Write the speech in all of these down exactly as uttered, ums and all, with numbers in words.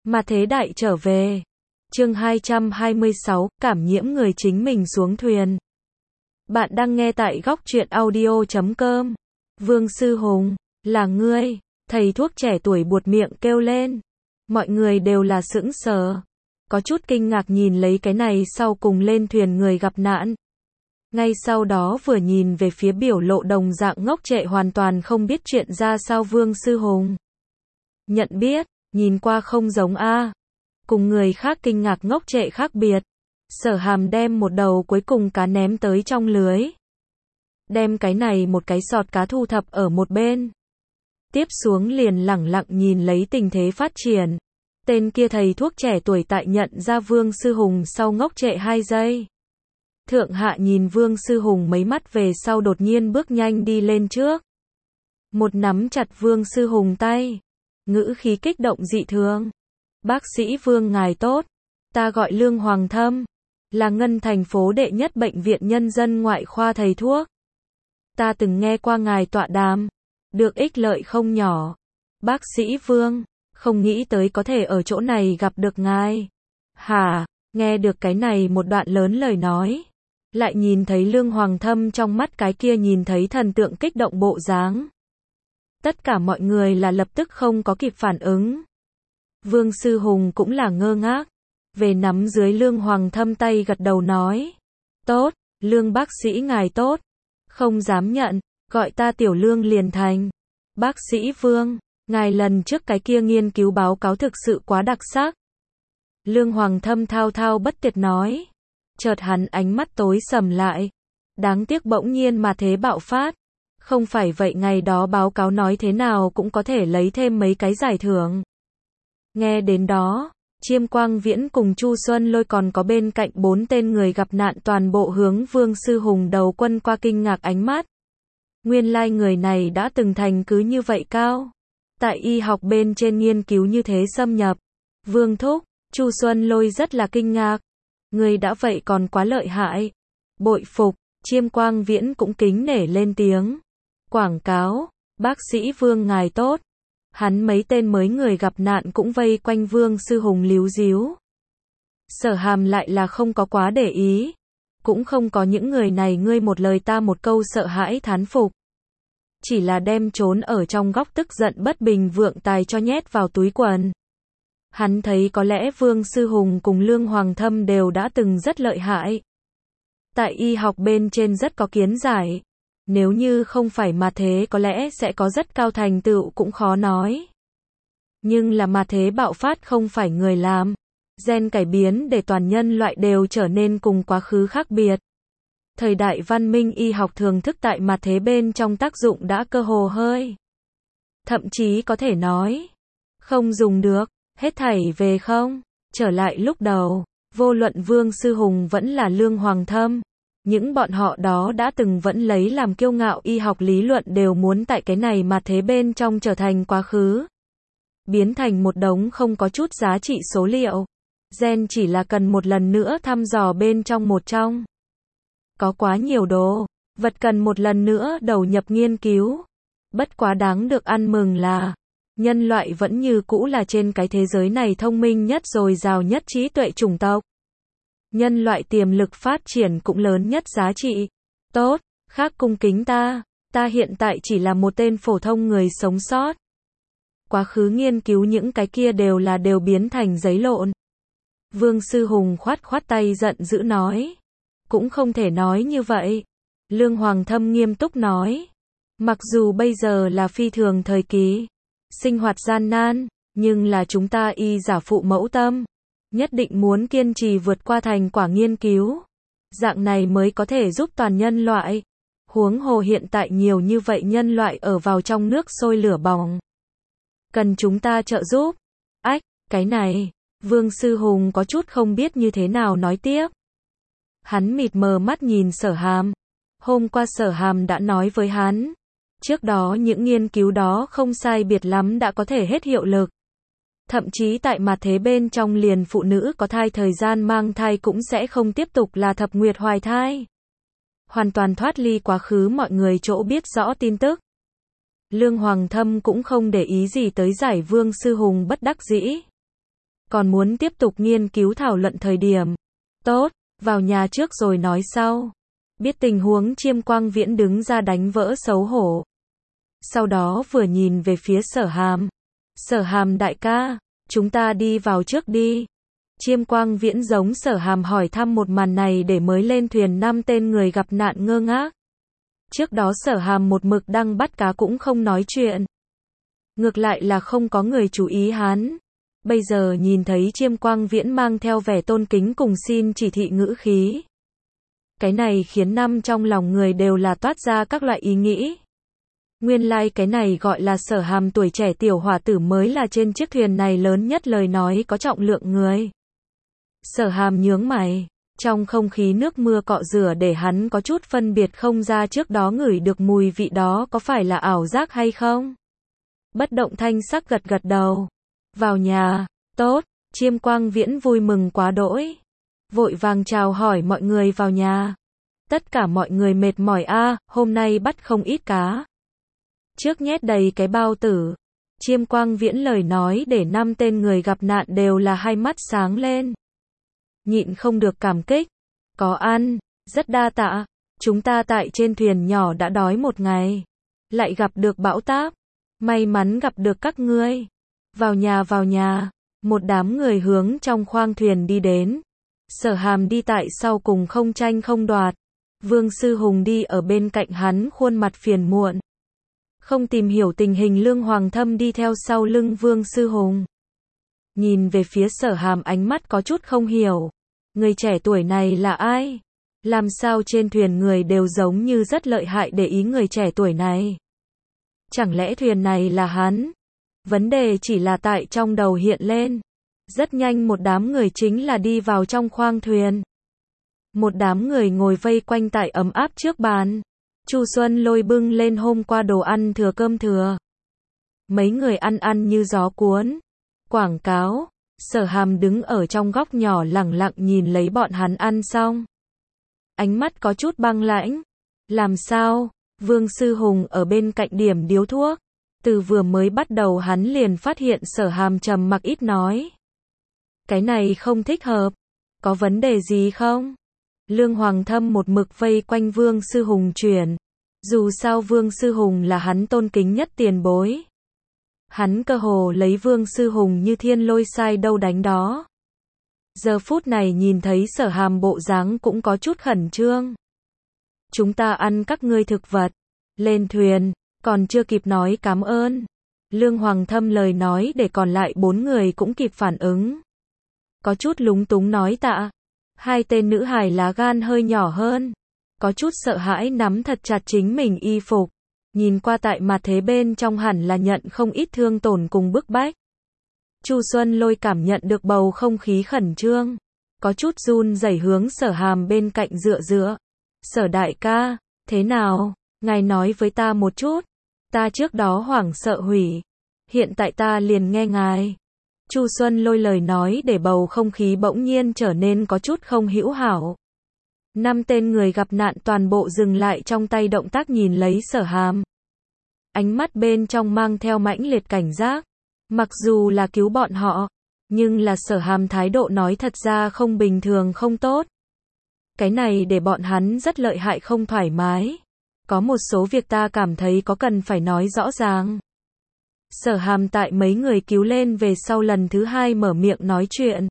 Mà thế đại trở về. Chương hai trăm hai mươi sáu, cảm nhiễm người chính mình xuống thuyền. Bạn đang nghe tại góc truyện audio chấm com. Vương Sư Hùng, là ngươi, thầy thuốc trẻ tuổi buột miệng kêu lên. Mọi người đều là sững sờ. Có chút kinh ngạc nhìn lấy cái này sau cùng lên thuyền người gặp nạn. Ngay sau đó vừa nhìn về phía biểu lộ đồng dạng ngốc trệ hoàn toàn không biết chuyện ra sao Vương Sư Hùng. Nhận biết, nhìn qua không giống a. Cùng người khác kinh ngạc ngốc trệ khác biệt. Sở Hàm đem một đầu cuối cùng cá ném tới trong lưới. Đem cái này một cái sọt cá thu thập ở một bên. Tiếp xuống liền lẳng lặng nhìn lấy tình thế phát triển. Tên kia thầy thuốc trẻ tuổi tại nhận ra Vương Sư Hùng sau ngốc trệ hai giây. Thượng hạ nhìn Vương Sư Hùng mấy mắt về sau đột nhiên bước nhanh đi lên trước. Một nắm chặt Vương Sư Hùng tay. Ngữ khí kích động dị thường. Bác sĩ Vương ngài tốt. Ta gọi Lương Hoàng Thâm. Là Ngân thành phố đệ nhất bệnh viện nhân dân ngoại khoa thầy thuốc. Ta từng nghe qua ngài tọa đàm. Được ích lợi không nhỏ. Bác sĩ Vương, không nghĩ tới có thể ở chỗ này gặp được ngài. Hả, nghe được cái này một đoạn lớn lời nói. Lại nhìn thấy Lương Hoàng Thâm trong mắt cái kia nhìn thấy thần tượng kích động bộ dáng. Tất cả mọi người là lập tức không có kịp phản ứng. Vương Sư Hùng cũng là ngơ ngác. Về nắm dưới Lương Hoàng Thâm tay gật đầu nói. Tốt, Lương bác sĩ ngài tốt. Không dám nhận, gọi ta Tiểu Lương liền thành. Bác sĩ Vương, ngài lần trước cái kia nghiên cứu báo cáo thực sự quá đặc sắc. Lương Hoàng Thâm thao thao bất tuyệt nói. Chợt hắn ánh mắt tối sầm lại. Đáng tiếc bỗng nhiên mà thế bạo phát. Không phải vậy ngày đó báo cáo nói thế nào cũng có thể lấy thêm mấy cái giải thưởng. Nghe đến đó, Chiêm Quang Viễn cùng Chu Xuân Lôi còn có bên cạnh bốn tên người gặp nạn toàn bộ hướng Vương Sư Hùng đầu quân qua kinh ngạc ánh mắt. Nguyên lai người này đã từng thành cứ như vậy cao. Tại y học bên trên nghiên cứu như thế xâm nhập. Vương Thúc, Chu Xuân Lôi rất là kinh ngạc. Người đã vậy còn quá lợi hại. Bội phục, Chiêm Quang Viễn cũng kính nể lên tiếng. Quảng cáo, bác sĩ Vương ngài tốt. Hắn mấy tên mới người gặp nạn cũng vây quanh Vương Sư Hùng líu díu. Sở Hàm lại là không có quá để ý. Cũng không có những người này ngươi một lời ta một câu sợ hãi thán phục. Chỉ là đem trốn ở trong góc tức giận bất bình vượng tài cho nhét vào túi quần. Hắn thấy có lẽ Vương Sư Hùng cùng Lương Hoàng Thâm đều đã từng rất lợi hại. Tại y học bên trên rất có kiến giải. Nếu như không phải mà thế có lẽ sẽ có rất cao thành tựu cũng khó nói. Nhưng là mà thế bạo phát không phải người làm. Gen cải biến để toàn nhân loại đều trở nên cùng quá khứ khác biệt. Thời đại văn minh y học thường thức tại mà thế bên trong tác dụng đã cơ hồ hơi. Thậm chí có thể nói. Không dùng được, hết thảy về không. Trở lại lúc đầu, vô luận Vương Sư Hùng vẫn là Lương Hoàng Thâm. Những bọn họ đó đã từng vẫn lấy làm kiêu ngạo y học lý luận đều muốn tại cái này mà thế bên trong trở thành quá khứ. Biến thành một đống không có chút giá trị số liệu. Gen chỉ là cần một lần nữa thăm dò bên trong một trong. Có quá nhiều đồ, vật cần một lần nữa đầu nhập nghiên cứu. Bất quá đáng được ăn mừng là, nhân loại vẫn như cũ là trên cái thế giới này thông minh nhất dồi dào nhất trí tuệ chủng tộc. Nhân loại tiềm lực phát triển cũng lớn nhất giá trị. Tốt, khác cung kính ta, ta hiện tại chỉ là một tên phổ thông người sống sót. Quá khứ nghiên cứu những cái kia đều là đều biến thành giấy lộn. Vương Sư Hùng khoát khoát tay giận dữ nói. Cũng không thể nói như vậy. Lương Hoàng Thâm nghiêm túc nói. Mặc dù bây giờ là phi thường thời kỳ, sinh hoạt gian nan, nhưng là chúng ta y giả phụ mẫu tâm. Nhất định muốn kiên trì vượt qua thành quả nghiên cứu. Dạng này mới có thể giúp toàn nhân loại. Huống hồ hiện tại nhiều như vậy nhân loại ở vào trong nước sôi lửa bỏng. Cần chúng ta trợ giúp. Ách, cái này, Vương Sư Hùng có chút không biết như thế nào nói tiếp. Hắn mịt mờ mắt nhìn Sở Hàm. Hôm qua Sở Hàm đã nói với hắn. Trước đó những nghiên cứu đó không sai biệt lắm đã có thể hết hiệu lực. Thậm chí tại mà thế bên trong liền phụ nữ có thai thời gian mang thai cũng sẽ không tiếp tục là thập nguyệt hoài thai. Hoàn toàn thoát ly quá khứ mọi người chỗ biết rõ tin tức. Lương Hoàng Thâm cũng không để ý gì tới giải Vương Sư Hùng bất đắc dĩ. còn muốn tiếp tục nghiên cứu thảo luận thời điểm. Tốt, vào nhà trước rồi nói sau. Biết tình huống Chiêm Quang Viễn đứng ra đánh vỡ xấu hổ. Sau đó vừa nhìn về phía Sở Hàm. Sở Hàm đại ca, chúng ta đi vào trước đi. Chiêm Quang Viễn giống Sở Hàm hỏi thăm một màn này để mới lên thuyền năm tên người gặp nạn ngơ ngác. Trước đó Sở Hàm một mực đang bắt cá cũng không nói chuyện. Ngược lại là không có người chú ý hắn. Bây giờ nhìn thấy Chiêm Quang Viễn mang theo vẻ tôn kính cùng xin chỉ thị ngữ khí. Cái này khiến năm trong lòng người đều là toát ra các loại ý nghĩ. Nguyên lai like cái này gọi là Sở Hàm tuổi trẻ tiểu hỏa tử mới là trên chiếc thuyền này lớn nhất lời nói có trọng lượng người. Sở Hàm nhướng mày, trong không khí nước mưa cọ rửa để hắn có chút phân biệt không ra trước đó ngửi được mùi vị đó có phải là ảo giác hay không. Bất động thanh sắc gật gật đầu. Vào nhà, tốt, Chiêm Quang Viễn vui mừng quá đỗi. Vội vàng chào hỏi mọi người vào nhà. Tất cả mọi người mệt mỏi a, à, hôm nay bắt không ít cá. Trước nhét đầy cái bao tử. Chiêm Quang Viễn lời nói để năm tên người gặp nạn đều là hai mắt sáng lên. Nhịn không được cảm kích. Có ăn, rất đa tạ. Chúng ta tại trên thuyền nhỏ đã đói một ngày. Lại gặp được bão táp. May mắn gặp được các ngươi. Vào nhà vào nhà. Một đám người hướng trong khoang thuyền đi đến. Sở Hàm đi tại sau cùng không tranh không đoạt. Vương Sư Hùng đi ở bên cạnh hắn khuôn mặt phiền muộn. Không tìm hiểu tình hình Lương Hoàng Thâm đi theo sau lưng Vương Sư Hùng. Nhìn về phía Sở Hàm ánh mắt có chút không hiểu. Người trẻ tuổi này là ai? Làm sao trên thuyền người đều giống như rất lợi hại để ý người trẻ tuổi này? Chẳng lẽ thuyền này là hắn? Vấn đề chỉ là tại trong đầu hiện lên. Rất nhanh một đám người chính là đi vào trong khoang thuyền. Một đám người ngồi vây quanh tại ấm áp trước bàn. Chu Xuân Lôi bưng lên hôm qua đồ ăn thừa cơm thừa. Mấy người ăn ăn như gió cuốn. Quảng cáo. Sở Hàm đứng ở trong góc nhỏ lẳng lặng nhìn lấy bọn hắn ăn xong. Ánh mắt có chút băng lãnh. Làm sao? Vương Sư Hùng ở bên cạnh điểm điếu thuốc. Từ vừa mới bắt đầu hắn liền phát hiện Sở Hàm trầm mặc ít nói. Cái này không thích hợp. Có vấn đề gì không? Lương Hoàng Thâm một mực vây quanh Vương Sư Hùng chuyển. Dù sao Vương Sư Hùng là hắn tôn kính nhất tiền bối. Hắn cơ hồ lấy Vương Sư Hùng như thiên lôi sai đâu đánh đó. Giờ phút này nhìn thấy Sở Hàm bộ dáng cũng có chút khẩn trương. Chúng ta ăn các ngươi thực vật. Lên thuyền, còn chưa kịp nói cảm ơn. Lương Hoàng Thâm lời nói để còn lại bốn người cũng kịp phản ứng. Có chút lúng túng nói tạ. Hai tên nữ hài lá gan hơi nhỏ hơn. Có chút sợ hãi nắm thật chặt chính mình y phục. Nhìn qua tại mặt thế bên trong hẳn là nhận không ít thương tổn cùng bức bách. Chu Xuân Lôi cảm nhận được bầu không khí khẩn trương. Có chút run rẩy hướng Sở Hàm bên cạnh dựa dựa. Sở đại ca, thế nào? Ngài nói với ta một chút. Ta trước đó hoảng sợ hủy. Hiện tại ta liền nghe ngài. Chu Xuân Lôi lời nói để bầu không khí bỗng nhiên trở nên có chút không hữu hảo. Năm tên người gặp nạn toàn bộ dừng lại trong tay động tác nhìn lấy Sở Hàm. Ánh mắt bên trong mang theo mãnh liệt cảnh giác. Mặc dù là cứu bọn họ, nhưng là Sở Hàm thái độ nói thật ra không bình thường không tốt. Cái này để bọn hắn rất lợi hại không thoải mái. Có một số việc ta cảm thấy có cần phải nói rõ ràng. Sở Hàm tại mấy người cứu lên về sau lần thứ hai mở miệng nói chuyện.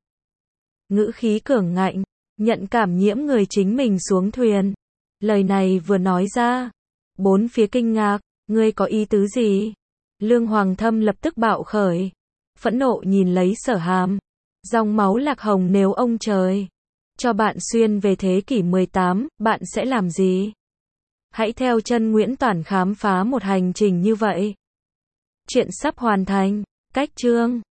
Ngữ khí cường ngạnh, nhận cảm nhiễm người chính mình xuống thuyền. Lời này vừa nói ra, bốn phía kinh ngạc, ngươi có ý tứ gì? Lương Hoàng Thâm lập tức bạo khởi, phẫn nộ nhìn lấy Sở Hàm. Dòng máu lạc hồng nếu ông trời cho bạn xuyên về thế kỷ mười tám, bạn sẽ làm gì? Hãy theo chân Nguyễn Toản khám phá một hành trình như vậy. Chuyện sắp hoàn thành. Cách chương